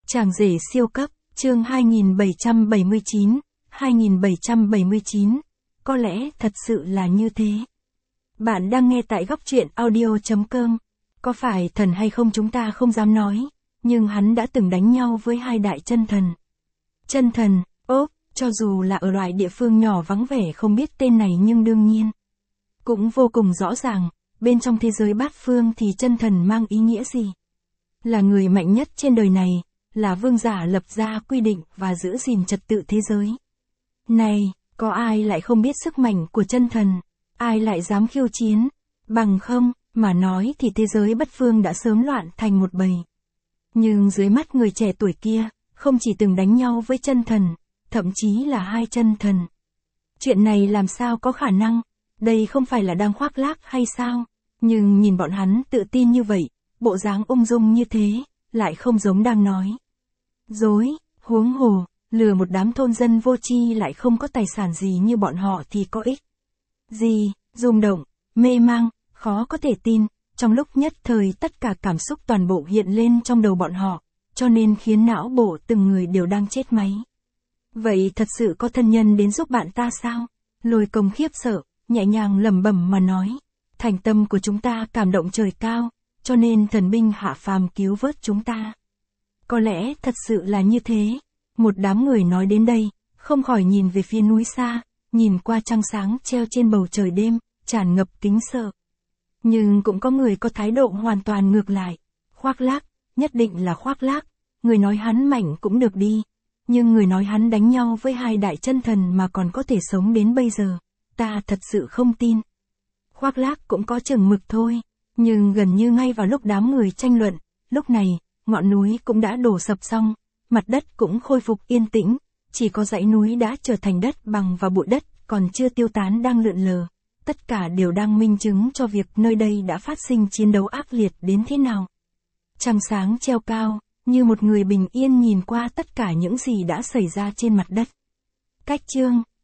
Chàng rể siêu cấp, chương 2779, có lẽ thật sự là như thế. Bạn đang nghe tại góc truyện audio.com. Có phải thần hay không chúng ta không dám nói, nhưng hắn đã từng đánh nhau với hai đại chân thần. Chân thần, cho dù là ở loại địa phương nhỏ vắng vẻ không biết tên này nhưng đương nhiên cũng vô cùng rõ ràng, bên trong thế giới bát phương thì chân thần mang ý nghĩa gì? Là người mạnh nhất trên đời này, là vương giả lập ra quy định và giữ gìn trật tự thế giới. Này, có ai lại không biết sức mạnh của chân thần? Ai lại dám khiêu chiến? Bằng không, mà nói thì thế giới bát phương đã sớm loạn thành một bầy. Nhưng dưới mắt người trẻ tuổi kia, không chỉ từng đánh nhau với chân thần, thậm chí là hai chân thần. Chuyện này làm sao có khả năng? Đây không phải là đang khoác lác hay sao? Nhưng nhìn bọn hắn tự tin như vậy, bộ dáng ung dung như thế, lại không giống đang nói dối, huống hồ, lừa một đám thôn dân vô tri lại không có tài sản gì như bọn họ thì có ích gì? Rung động, mê mang, khó có thể tin, trong lúc nhất thời tất cả cảm xúc toàn bộ hiện lên trong đầu bọn họ, cho nên khiến não bộ từng người đều đang chết máy. Vậy thật sự có thân nhân đến giúp bạn ta sao? Lôi Công khiếp sợ, nhẹ nhàng lẩm bẩm mà nói, thành tâm của chúng ta cảm động trời cao, cho nên thần binh hạ phàm cứu vớt chúng ta. Có lẽ thật sự là như thế. Một đám người nói đến đây, không khỏi nhìn về phía núi xa, nhìn qua trăng sáng treo trên bầu trời đêm, tràn ngập kính sợ. Nhưng cũng có người có thái độ hoàn toàn ngược lại. Khoác lác, nhất định là khoác lác. Người nói hắn mạnh cũng được đi. Nhưng người nói hắn đánh nhau với hai đại chân thần mà còn có thể sống đến bây giờ, ta thật sự không tin. Khoác lác cũng có chừng mực thôi. Nhưng gần như ngay vào lúc đám người tranh luận, lúc này, ngọn núi cũng đã đổ sập xong, mặt đất cũng khôi phục yên tĩnh, chỉ có dãy núi đã trở thành đất bằng và bụi đất còn chưa tiêu tán đang lượn lờ. Tất cả đều đang minh chứng cho việc nơi đây đã phát sinh chiến đấu ác liệt đến thế nào. Trăng sáng treo cao, như một người bình yên nhìn qua tất cả những gì đã xảy ra trên mặt đất. Cách chương